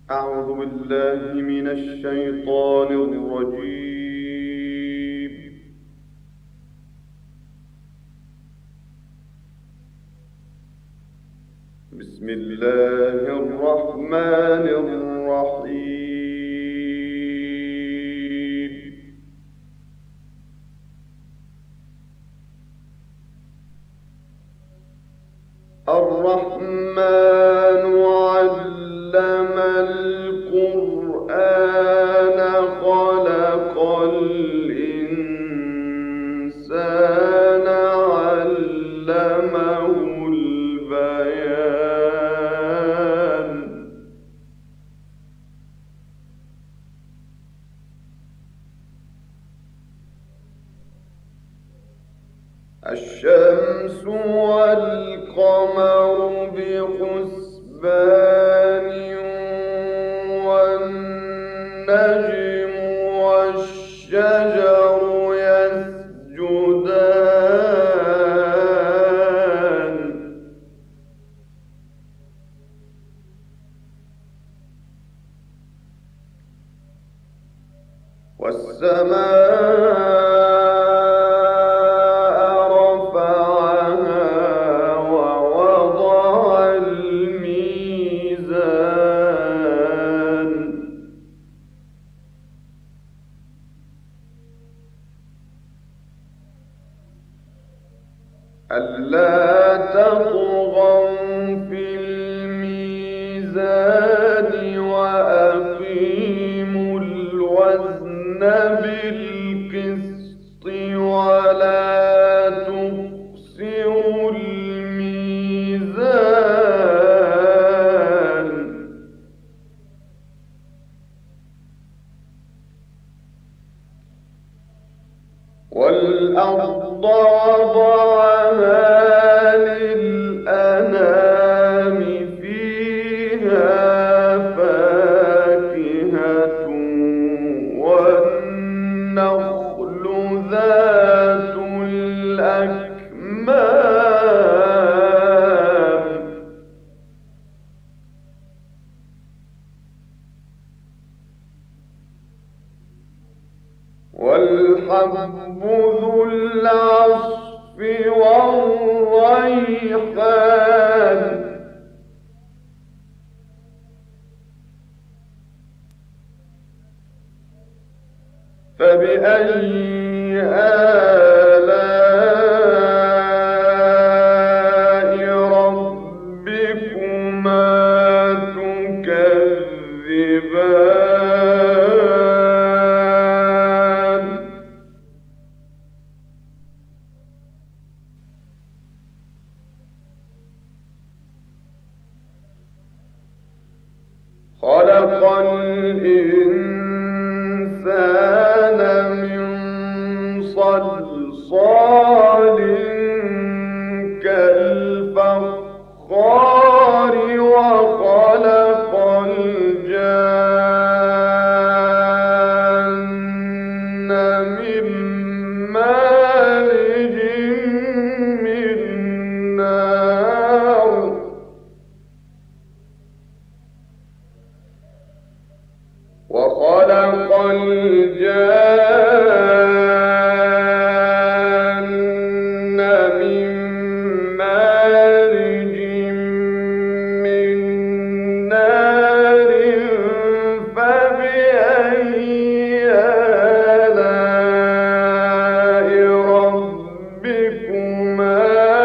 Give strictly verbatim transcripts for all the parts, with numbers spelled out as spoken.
أعوذ بالله من الشيطان الرجيم. بسم الله الرحمن الرحيم. الرحمن علم القرآن خلق الإنسان علمه البيان. الشمس والقمر بحسبان والنجم والشجر يسجدان والسماء ألا تطغوا في الميزان وأقيموا الوزن بالقسط ولا تخسروا الميزان والأرض وضعها للأنام فيها فاكهة والنخل ذات الأكمام والحب ذو العصف والريحان فبأي آلاء ربكما تكذبان خلق الإنسان من صلصال كالفخار وخلق الجان من مارج من نار وخلق الجان من مارج من نار فبأي آلاء ربكما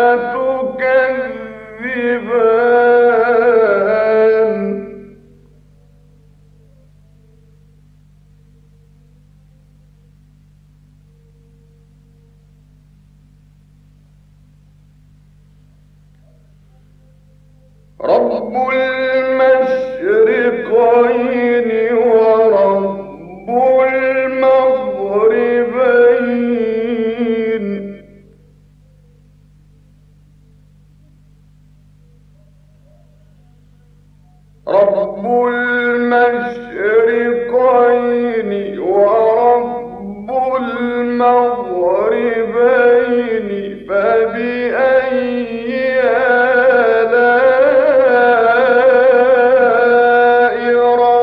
تكذبان رب المشرقين ورب المغربين رب المشرقين ورب المغربين فبأي آلاء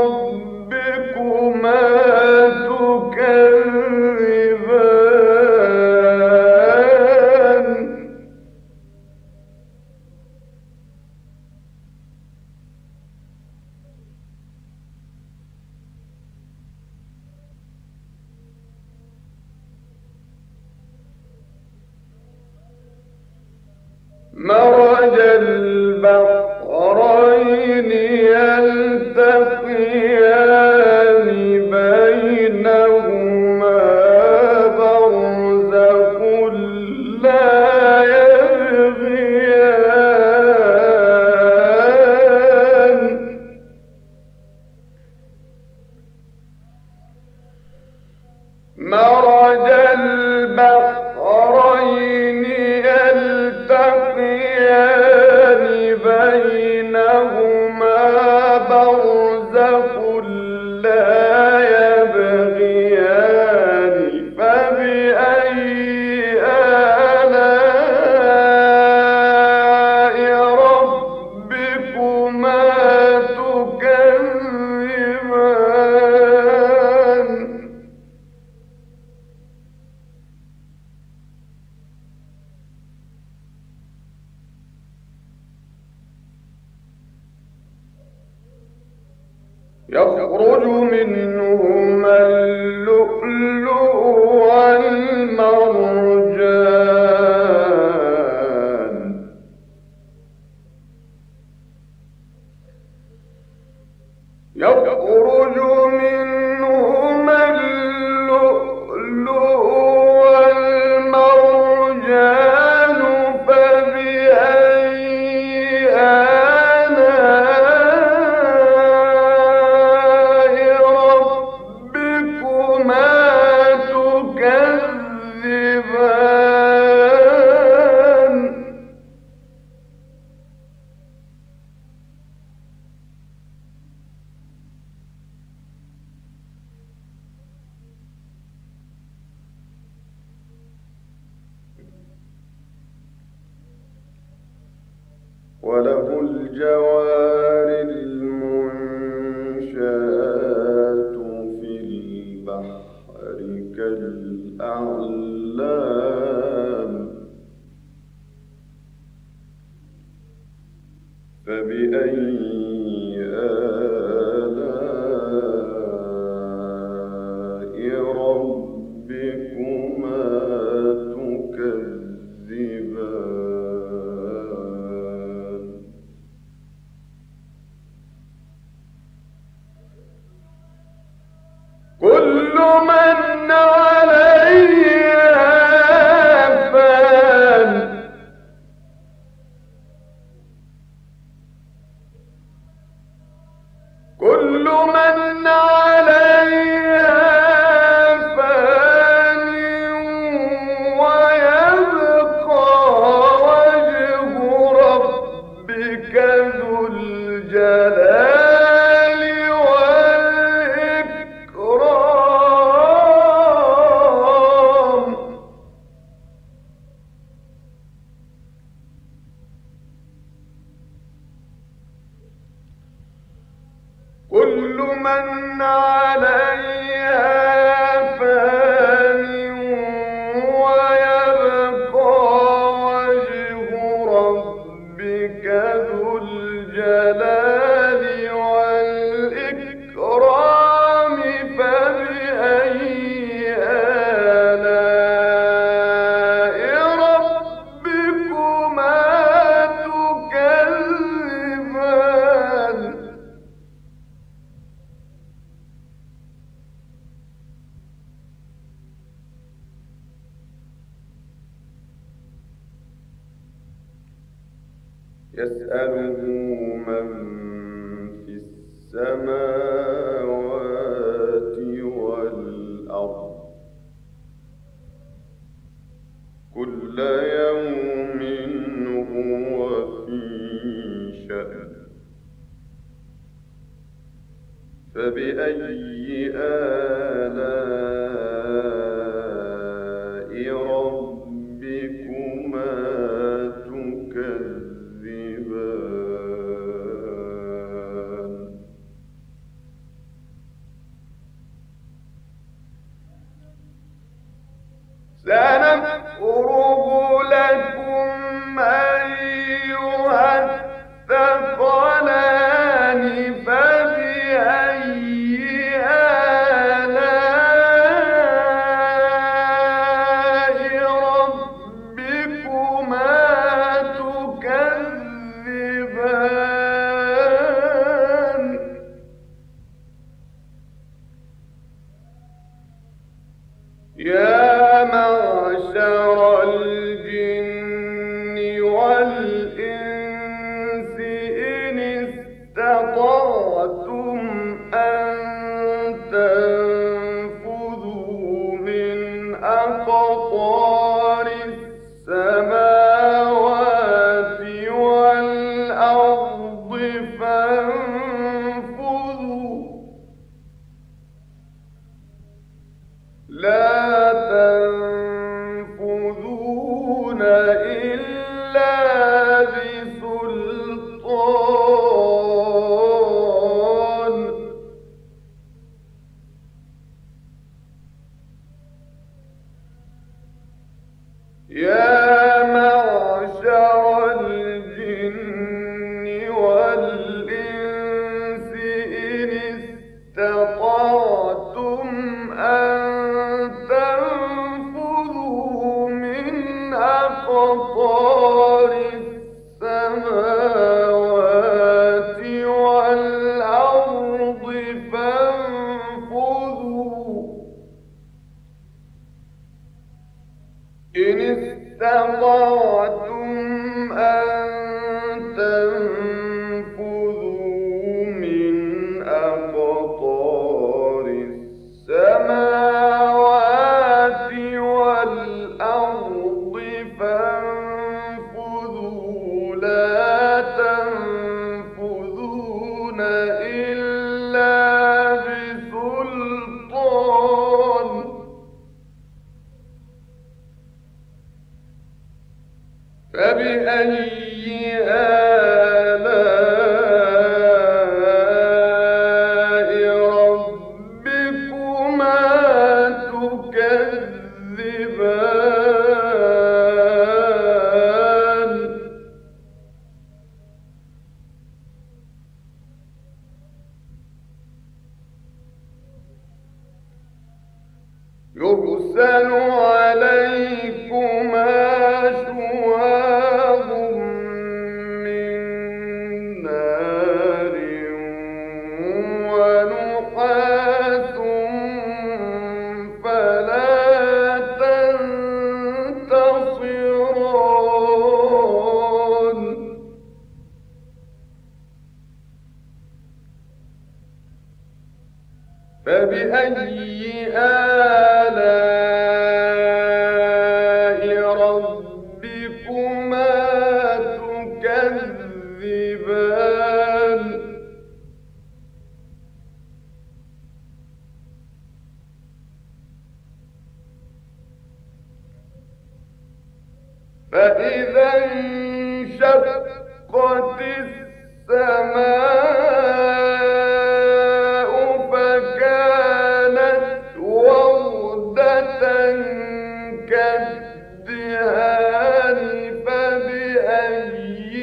مرج البحرين يلتقيان بينهما برزخ لا يبغيان مرج البحرين يلتقيان بينهما برزخ لا يبغيان فبأي آلاء ربكما تكذبان يخرج منهما اللؤلؤ والمرجان يخرج منهما اللؤلؤ والمرجان فبأي آلاء ربكما تكذبان وله الجوار المنشآت في البحر كالأعلام فبأي آلاء ربكما تكذبان كل من عليها فان كل من عليها فان ويبقى وجه ربك ذو الجلال والإكرام كل من عليها فان ويبقى وجه ربك ذو الجلال والإكرام فبأي آلاء ربكما تكذبان يسأله من في السماوات والأرض كل يوم هو في شأن فبأي آلاء ربكما تكذبان سنفرغ لكم أيها الثقلان فبأي آلاء استطعتم أن تنفذوا من أقطار السماوات والأرض فانفذوا لا تنفذون إلا بسلطان يا معشر الجن والإنس إن استطعتم أن تنفذوا من أقطار السماوات والأرض فانفذوا إن استطعتم أن تنفذوا من أقطار السماوات والأرض فانفذوا لا تنفذون إلا بسلطان فبأي آلاء ربكما تكذبان يرسل عليكما شواظ من نار ونحاس فلا تنتصران فبأي آلاء ربكما تكذبان فإذا انشقت السماء فكانت وردة كالدهان فبأي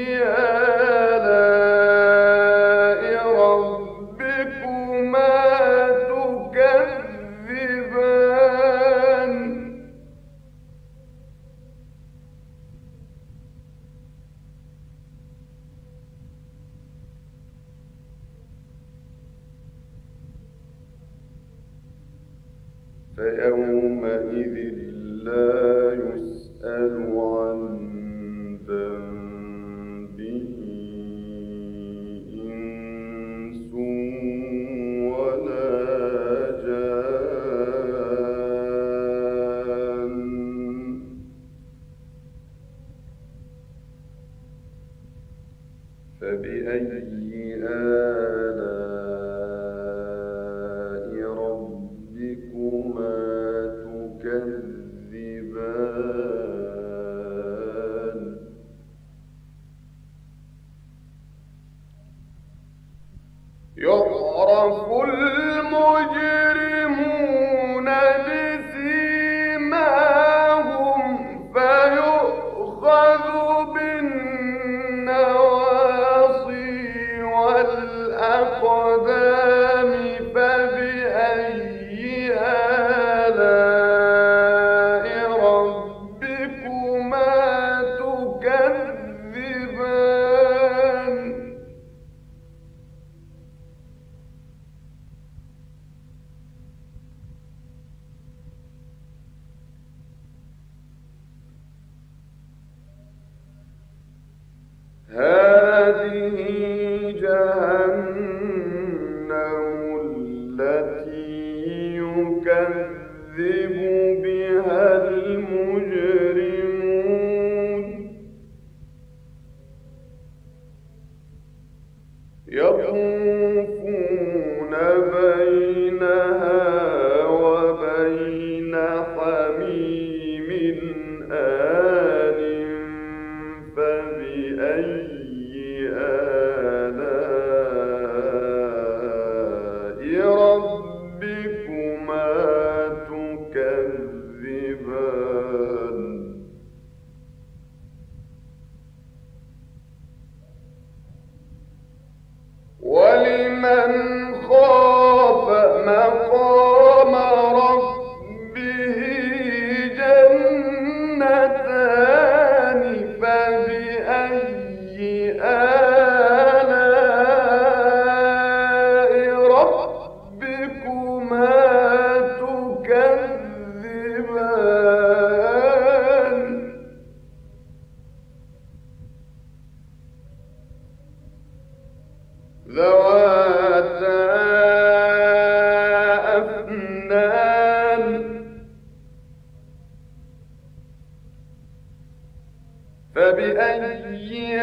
آلاء ربكما تكذبان فيومئذ لا يسأل عن ذنبه إنس ولا جان فبأي آلاء ربكما تكذبان يعرف المجرمون بسيماهم فيؤخذ بالنواصي والأقدام فبأي آلاء ربكما تكذبان هذه جهنم يطوفون بينها وبين حميم آن فبأي آلاء ربكما تكذبان ولمن خاف مقام ربه جنتان فبأي آلاء ربكما تكذبان ذواتا أفنان فبأي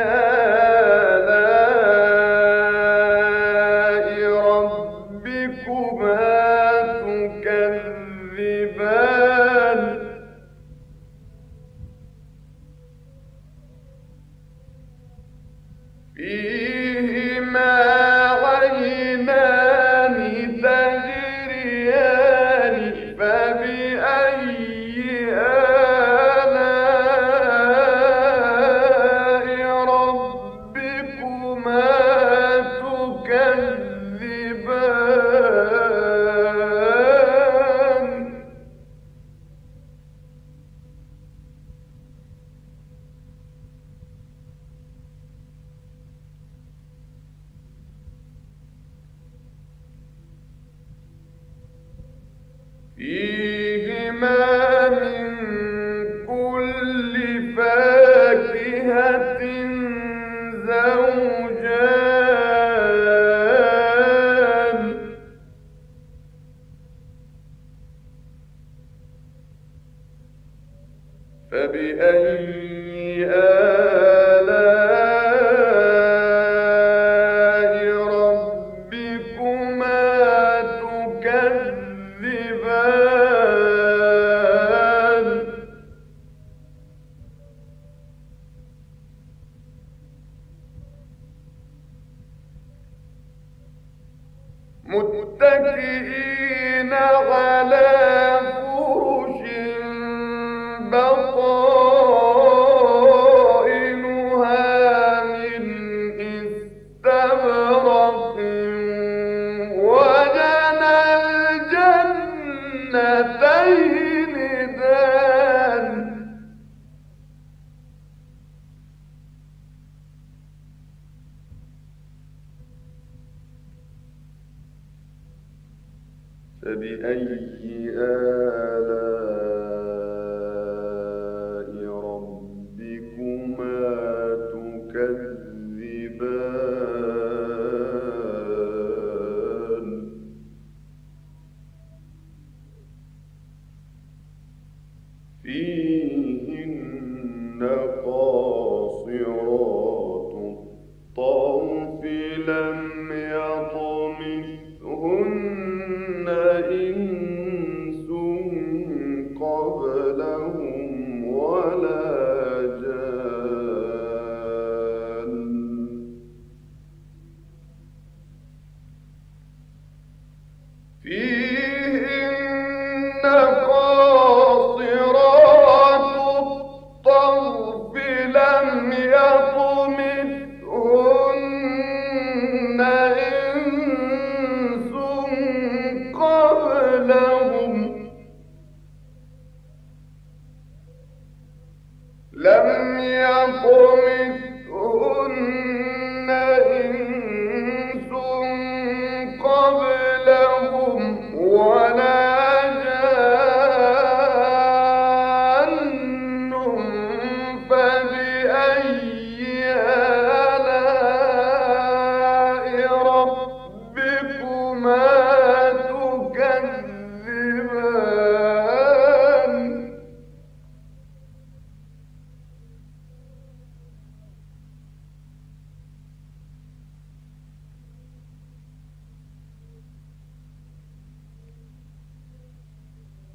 آلاء ربكما تكذبان فيهما عينان تجريان فبأي آلاء ربكما تكذبان فيهما من كل فاكهة زوجان فبأي آلاء ربكما تكذبان متكئين على فرش بطائنها من استبرق وجنى الجنتين دان فبأي آلاء ربكما تكذبان فيهن قاصرات الطرف لم يطمثهن إنس قبلهم ولا جان فيهن قاصرات الطرف لم يطمثهن إنس قبلهم لم يطمثهن إنس قبلهم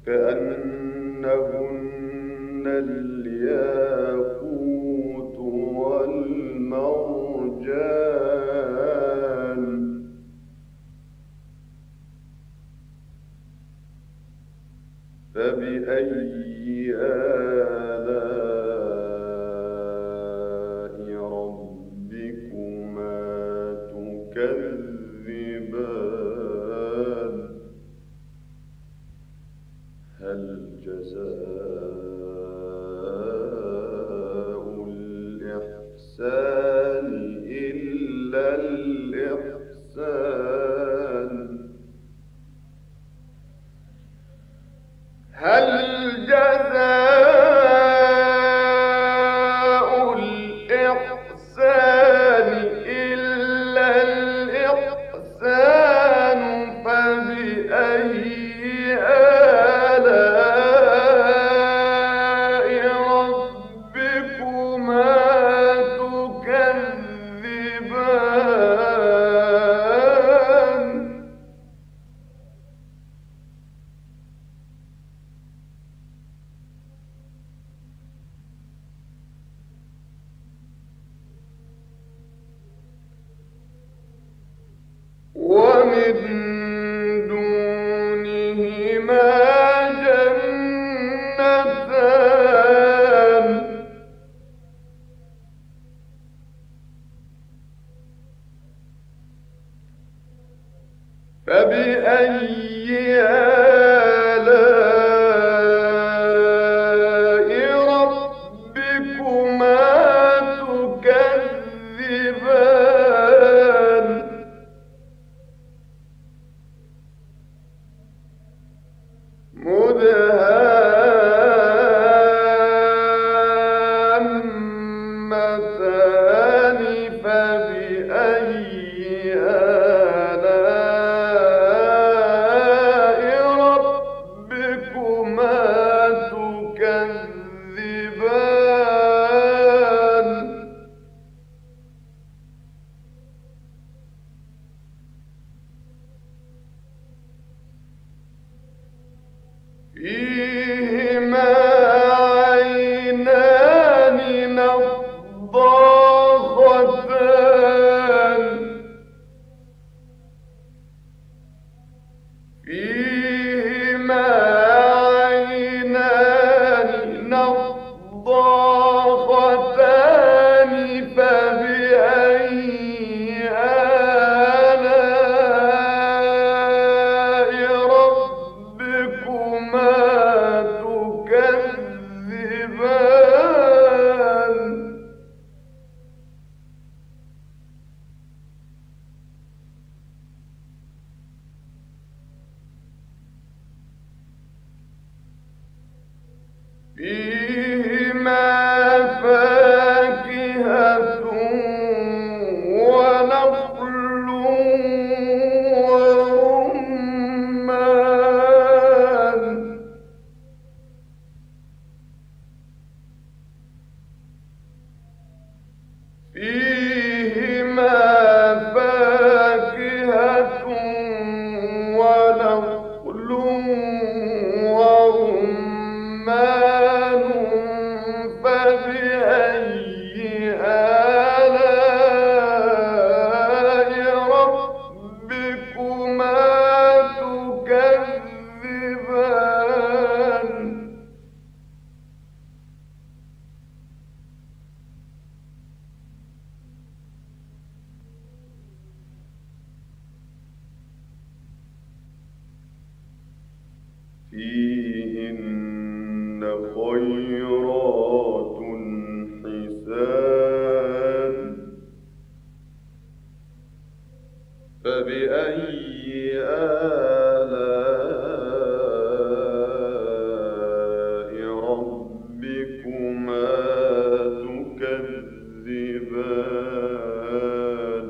كأنهن الياقوت والمرجان فبأي آلاء ربكما تكذبان هل جزاء الإحسان إلا الإحسان هل جزاء الإحسان إلا الإحسان فبأي آلاء ربكما تكذبان ومن دونهما جنتان فبأي آلاء ربكما تكذبان مدهامتان فبأي آلاء ربكما تكذبان فيهما عينان نضاختان فيهما عينان نضاختان فبأي آلاء ربكما تكذبان فيهما فاكهة ونخل ورمان فيهما فاكهة ونخل ورمان فبأي آلاء ربكما تكذبان فيهن خيرات حسان فبأي آلاء ربكما تكذبان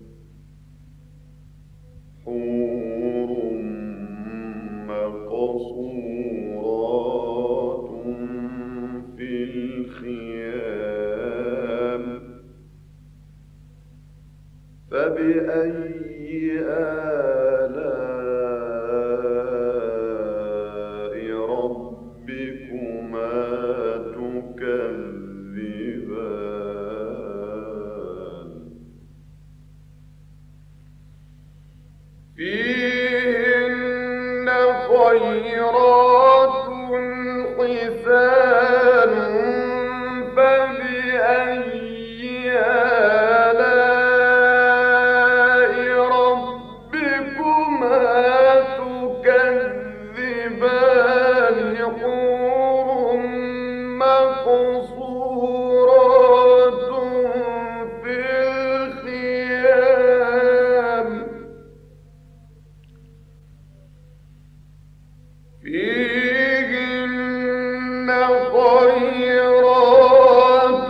حور مقصورات في الخيام فبأي آلاء فيهن خيرات حسان فبأي آلاء ربكما تكذبان حور مقصورات في الخيام فيهن خيرات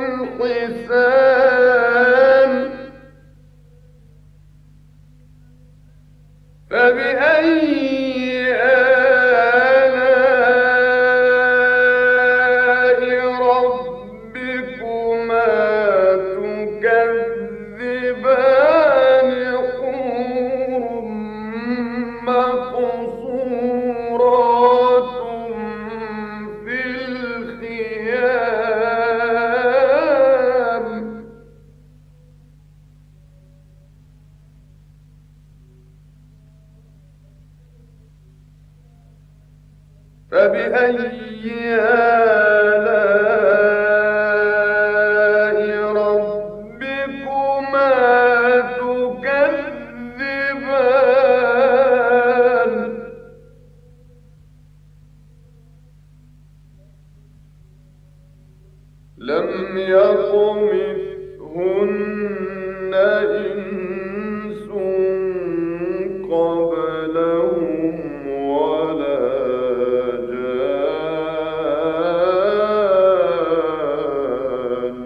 حسان فبأي آلاء ربكما تكذبان حور مقصورات في الخيام فبأي آلاء ربكما تكذبان لم يطمثهن إنس قبلهم ولا جان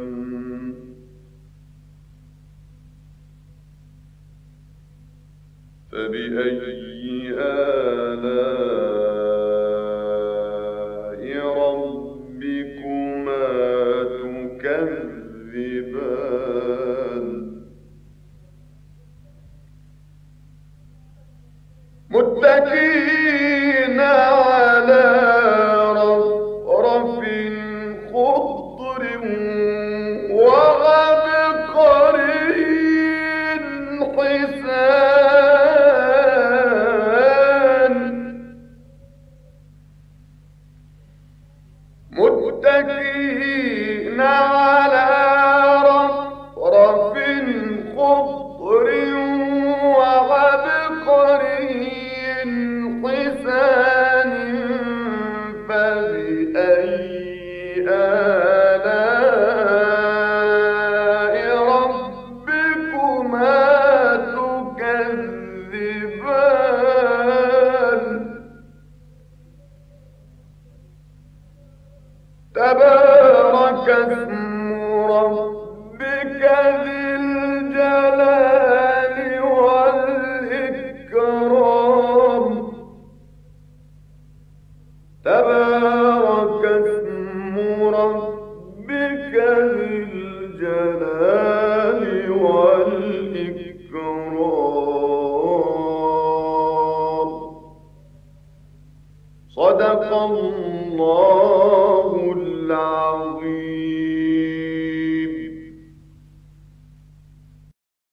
فبأي آلاء ربكما تكذبان متكئين على رفرف خضر وعبقري حسان متكئين على رفرف خضر وعبقري حسان فبأي آلاء ربكما تكذبان تبارك اسم ربك ذي الجلال والإكرام تبارك اسم ربك ذي الجلال والإكرام صدق الله